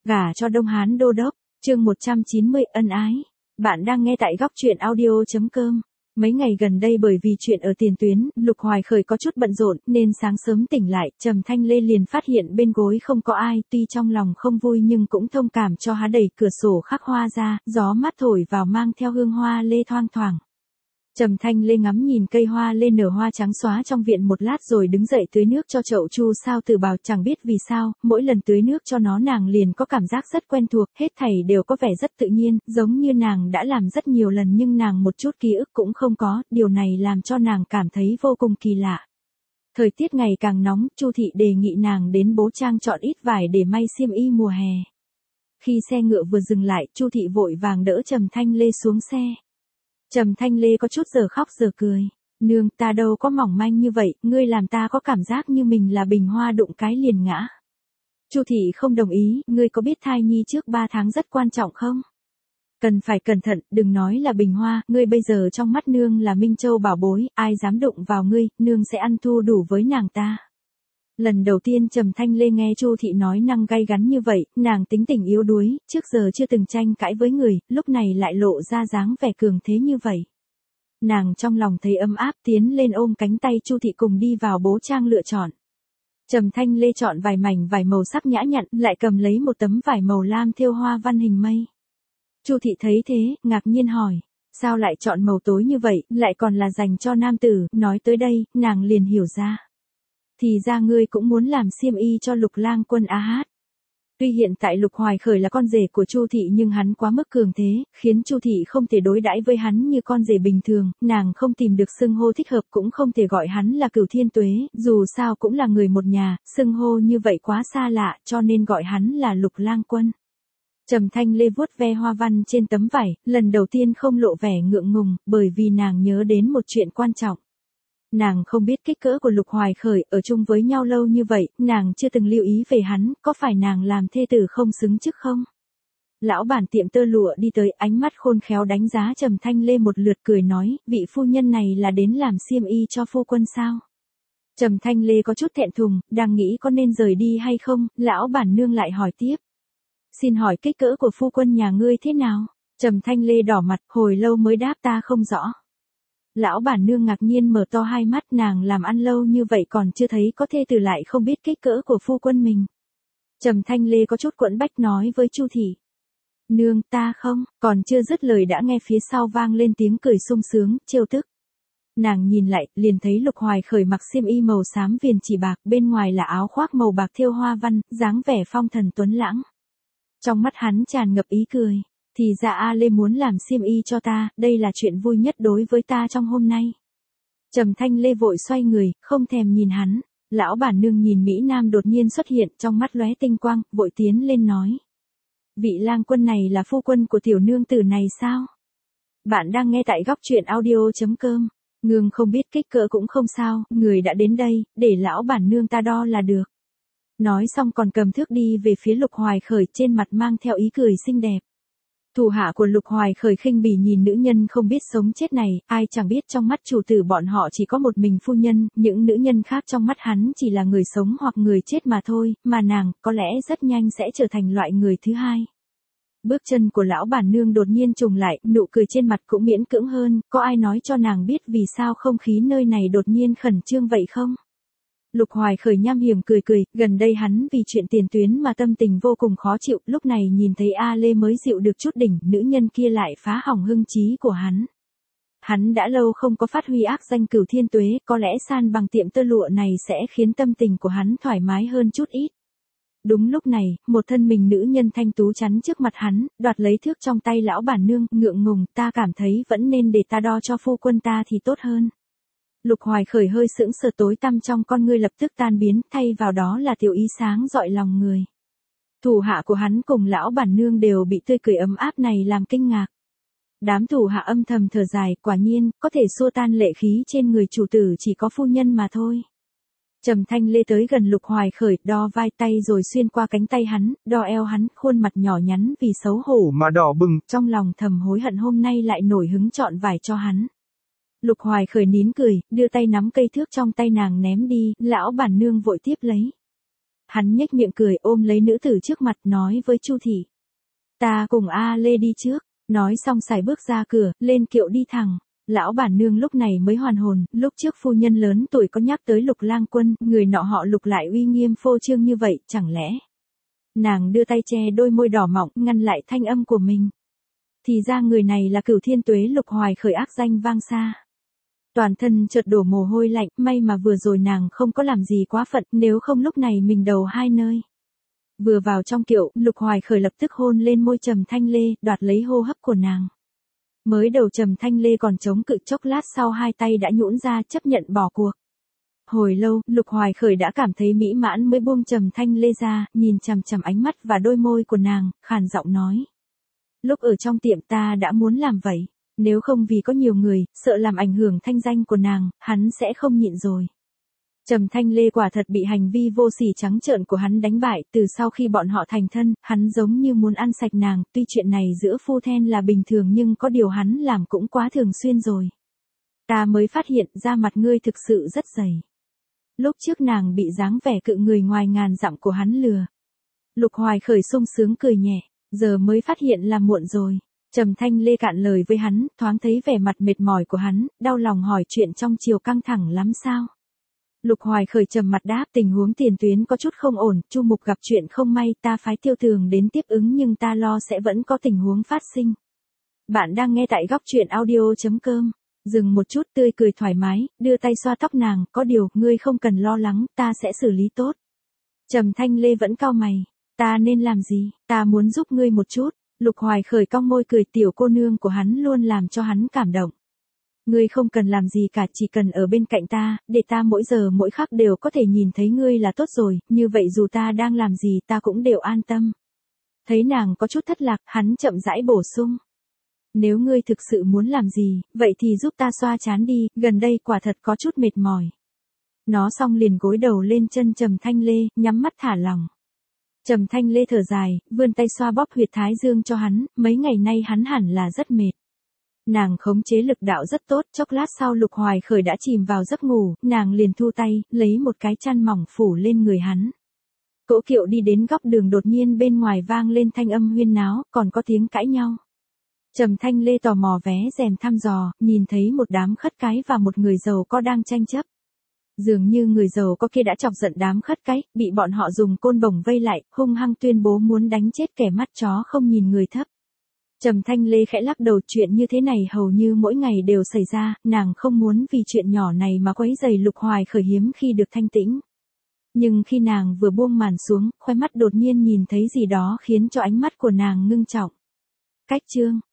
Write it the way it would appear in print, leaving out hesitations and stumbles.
Gả cho Đông Hán Đô Đốc, chương 190 ân ái. Bạn đang nghe tại góc truyện audio.com. Mấy ngày gần đây bởi vì chuyện ở tiền tuyến, Lục Hoài Khởi có chút bận rộn, nên sáng sớm tỉnh lại, Trầm Thanh Lê liền phát hiện bên gối không có ai, tuy trong lòng không vui nhưng cũng thông cảm cho há đẩy cửa sổ khắc hoa ra, gió mát thổi vào mang theo hương hoa lê thoang thoảng. Trầm Thanh Lê ngắm nhìn cây hoa lê nở hoa trắng xóa trong viện một lát rồi đứng dậy tưới nước cho chậu chu sao từ bào, chẳng biết vì sao, mỗi lần tưới nước cho nó nàng liền có cảm giác rất quen thuộc, hết thảy đều có vẻ rất tự nhiên, giống như nàng đã làm rất nhiều lần nhưng nàng một chút ký ức cũng không có, điều này làm cho nàng cảm thấy vô cùng kỳ lạ. Thời tiết ngày càng nóng, Chu thị đề nghị nàng đến Bố Trang chọn ít vải để may xiêm y mùa hè. Khi xe ngựa vừa dừng lại, Chu thị vội vàng đỡ Trầm Thanh Lê xuống xe. Trầm Thanh Lê có chút giờ khóc giờ cười. Nương, ta đâu có mỏng manh như vậy, ngươi làm ta có cảm giác như mình là bình hoa đụng cái liền ngã. Chu thị không đồng ý, ngươi có biết thai nhi trước 3 tháng rất quan trọng không? Cần phải cẩn thận, đừng nói là bình hoa, ngươi bây giờ trong mắt nương là Minh Châu bảo bối, ai dám đụng vào ngươi, nương sẽ ăn thua đủ với nàng ta. Lần đầu tiên Trầm Thanh Lê nghe Chu thị nói năng gay gắn như vậy, nàng tính tình yếu đuối, trước giờ chưa từng tranh cãi với người, lúc này lại lộ ra dáng vẻ cường thế như vậy. Nàng trong lòng thấy ấm áp tiến lên ôm cánh tay Chu thị cùng đi vào Bố Trang lựa chọn. Trầm Thanh Lê chọn vài mảnh vải màu sắc nhã nhặn, lại cầm lấy một tấm vải màu lam thêu hoa văn hình mây. Chu thị thấy thế, ngạc nhiên hỏi, sao lại chọn màu tối như vậy, lại còn là dành cho nam tử, nói tới đây, nàng liền hiểu ra. Thì ra ngươi cũng muốn làm xiêm y cho Lục Lang Quân á hát. Tuy hiện tại Lục Hoài Khởi là con rể của Chu thị nhưng hắn quá mức cường thế, khiến Chu thị không thể đối đãi với hắn như con rể bình thường, nàng không tìm được xưng hô thích hợp cũng không thể gọi hắn là Cửu Thiên Tuế, dù sao cũng là người một nhà, xưng hô như vậy quá xa lạ, cho nên gọi hắn là Lục Lang Quân. Trầm Thanh Lê vuốt ve hoa văn trên tấm vải, lần đầu tiên không lộ vẻ ngượng ngùng, bởi vì nàng nhớ đến một chuyện quan trọng. Nàng không biết kích cỡ của Lục Hoài Khởi, ở chung với nhau lâu như vậy, nàng chưa từng lưu ý về hắn, có phải nàng làm thê tử không xứng chức không? Lão bản tiệm tơ lụa đi tới, ánh mắt khôn khéo đánh giá Trầm Thanh Lê một lượt cười nói, vị phu nhân này là đến làm xiêm y cho phu quân sao? Trầm Thanh Lê có chút thẹn thùng, đang nghĩ có nên rời đi hay không, lão bản nương lại hỏi tiếp. Xin hỏi kích cỡ của phu quân nhà ngươi thế nào? Trầm Thanh Lê đỏ mặt, hồi lâu mới đáp ta không rõ. Lão bản nương ngạc nhiên mở to hai mắt, nàng làm ăn lâu như vậy còn chưa thấy có thê tử lại không biết kích cỡ của phu quân mình. Trầm Thanh Lê có chút quẫn bách nói với Chu thị. Nương, ta không, còn chưa dứt lời đã nghe phía sau vang lên tiếng cười sung sướng, trêu tức. Nàng nhìn lại, liền thấy Lục Hoài Khởi mặc xiêm y màu xám viền chỉ bạc, bên ngoài là áo khoác màu bạc thêu hoa văn, dáng vẻ phong thần tuấn lãng. Trong mắt hắn tràn ngập ý cười. Thì ra A Lê muốn làm xiêm y cho ta, đây là chuyện vui nhất đối với ta trong hôm nay. Trầm Thanh Lê vội xoay người, không thèm nhìn hắn. Lão bản nương nhìn Mỹ Nam đột nhiên xuất hiện, trong mắt lóe tinh quang, vội tiến lên nói. Vị lang quân này là phu quân của tiểu nương tử này sao? Bạn đang nghe tại góc truyện audio.com. Nương không biết kích cỡ cũng không sao, người đã đến đây, để lão bản nương ta đo là được. Nói xong còn cầm thước đi về phía Lục Hoài Khởi, trên mặt mang theo ý cười xinh đẹp. Thủ hạ của Lục Hoài Khởi khinh bỉ nhìn nữ nhân không biết sống chết này, ai chẳng biết trong mắt chủ tử bọn họ chỉ có một mình phu nhân, những nữ nhân khác trong mắt hắn chỉ là người sống hoặc người chết mà thôi, mà nàng, có lẽ rất nhanh sẽ trở thành loại người thứ hai. Bước chân của lão bản nương đột nhiên trùng lại, nụ cười trên mặt cũng miễn cưỡng hơn, có ai nói cho nàng biết vì sao không khí nơi này đột nhiên khẩn trương vậy không? Lục Hoài Khởi nham hiểm cười cười, gần đây hắn vì chuyện tiền tuyến mà tâm tình vô cùng khó chịu, lúc này nhìn thấy A Lê mới dịu được chút đỉnh, nữ nhân kia lại phá hỏng hưng trí của hắn. Hắn đã lâu không có phát huy ác danh Cửu Thiên Tuế, có lẽ san bằng tiệm tơ lụa này sẽ khiến tâm tình của hắn thoải mái hơn chút ít. Đúng lúc này, một thân mình nữ nhân thanh tú chắn trước mặt hắn, đoạt lấy thước trong tay lão bản nương, ngượng ngùng, ta cảm thấy vẫn nên để ta đo cho phu quân ta thì tốt hơn. Lục Hoài Khởi hơi sững sờ, tối tăm trong con ngươi lập tức tan biến, thay vào đó là tiểu ý sáng dọi lòng người. Thủ hạ của hắn cùng lão bản nương đều bị tươi cười ấm áp này làm kinh ngạc. Đám thủ hạ âm thầm thở dài, quả nhiên, có thể xua tan lệ khí trên người chủ tử chỉ có phu nhân mà thôi. Trầm Thanh Lê tới gần Lục Hoài Khởi, đo vai tay rồi xuyên qua cánh tay hắn, đo eo hắn, khuôn mặt nhỏ nhắn vì xấu hổ mà đỏ bừng, trong lòng thầm hối hận hôm nay lại nổi hứng chọn vải cho hắn. Lục Hoài Khởi nín cười, đưa tay nắm cây thước trong tay nàng ném đi, lão bản nương vội tiếp lấy. Hắn nhếch miệng cười ôm lấy nữ tử trước mặt nói với Chu thị. Ta cùng A Lê đi trước, nói xong xài bước ra cửa, lên kiệu đi thẳng. Lão bản nương lúc này mới hoàn hồn, lúc trước phu nhân lớn tuổi có nhắc tới Lục Lang Quân, người nọ họ Lục lại uy nghiêm phô trương như vậy, chẳng lẽ. Nàng đưa tay che đôi môi đỏ mọng, ngăn lại thanh âm của mình. Thì ra người này là Cửu Thiên Tuế Lục Hoài Khởi ác danh vang xa. Toàn thân chợt đổ mồ hôi lạnh, may mà vừa rồi nàng không có làm gì quá phận, nếu không lúc này mình đầu hai nơi. Vừa vào trong kiệu, Lục Hoài Khởi lập tức hôn lên môi Trầm Thanh Lê, đoạt lấy hô hấp của nàng. Mới đầu Trầm Thanh Lê còn chống cự chốc lát sau hai tay đã nhũn ra chấp nhận bỏ cuộc. Hồi lâu, Lục Hoài Khởi đã cảm thấy mỹ mãn mới buông Trầm Thanh Lê ra, nhìn chằm chằm ánh mắt và đôi môi của nàng, khàn giọng nói. Lúc ở trong tiệm ta đã muốn làm vậy, nếu không vì có nhiều người, sợ làm ảnh hưởng thanh danh của nàng, hắn sẽ không nhịn rồi. Trầm Thanh Lê quả thật bị hành vi vô sỉ trắng trợn của hắn đánh bại, từ sau khi bọn họ thành thân, hắn giống như muốn ăn sạch nàng, tuy chuyện này giữa phu thê là bình thường nhưng có điều hắn làm cũng quá thường xuyên rồi. Ta mới phát hiện ra mặt ngươi thực sự rất dày. Lúc trước nàng bị dáng vẻ cự người ngoài ngàn dặm của hắn lừa. Lục Hoài Khởi sung sướng cười nhẹ, giờ mới phát hiện là muộn rồi. Trầm Thanh Lê cạn lời với hắn, thoáng thấy vẻ mặt mệt mỏi của hắn, đau lòng hỏi chuyện trong chiều căng thẳng lắm sao? Lục Hoài Khởi trầm mặt đáp tình huống tiền tuyến có chút không ổn, Chu Mục gặp chuyện không may ta phái Tiêu Tường đến tiếp ứng nhưng ta lo sẽ vẫn có tình huống phát sinh. Bạn đang nghe tại góc truyện audio.com. Dừng một chút tươi cười thoải mái, đưa tay xoa tóc nàng, có điều, ngươi không cần lo lắng, ta sẽ xử lý tốt. Trầm Thanh Lê vẫn cau mày, ta nên làm gì, ta muốn giúp ngươi một chút. Lục Hoài Khởi cong môi cười tiểu cô nương của hắn luôn làm cho hắn cảm động. Ngươi không cần làm gì cả, chỉ cần ở bên cạnh ta, để ta mỗi giờ mỗi khắc đều có thể nhìn thấy ngươi là tốt rồi, như vậy dù ta đang làm gì ta cũng đều an tâm. Thấy nàng có chút thất lạc, hắn chậm rãi bổ sung. Nếu ngươi thực sự muốn làm gì, vậy thì giúp ta xoa chán đi, gần đây quả thật có chút mệt mỏi. Nó xong liền gối đầu lên chân Trầm Thanh Lê, nhắm mắt thả lòng. Trầm Thanh Lê thở dài, vươn tay xoa bóp huyệt thái dương cho hắn, mấy ngày nay hắn hẳn là rất mệt. Nàng khống chế lực đạo rất tốt, chốc lát sau Lục Hoài Khởi đã chìm vào giấc ngủ, nàng liền thu tay, lấy một cái chăn mỏng phủ lên người hắn. Cỗ kiệu đi đến góc đường đột nhiên bên ngoài vang lên thanh âm huyên náo, còn có tiếng cãi nhau. Trầm Thanh Lê tò mò vé rèm thăm dò, nhìn thấy một đám khất cái và một người giàu có đang tranh chấp. Dường như người giàu có kia đã chọc giận đám khất cái, bị bọn họ dùng côn bổng vây lại, hung hăng tuyên bố muốn đánh chết kẻ mắt chó không nhìn người thấp. Trầm Thanh Lê khẽ lắc đầu, chuyện như thế này hầu như mỗi ngày đều xảy ra, nàng không muốn vì chuyện nhỏ này mà quấy rầy Lục Hoài Khởi hiếm khi được thanh tĩnh. Nhưng khi nàng vừa buông màn xuống, khóe mắt đột nhiên nhìn thấy gì đó khiến cho ánh mắt của nàng ngưng trọng. Cách chương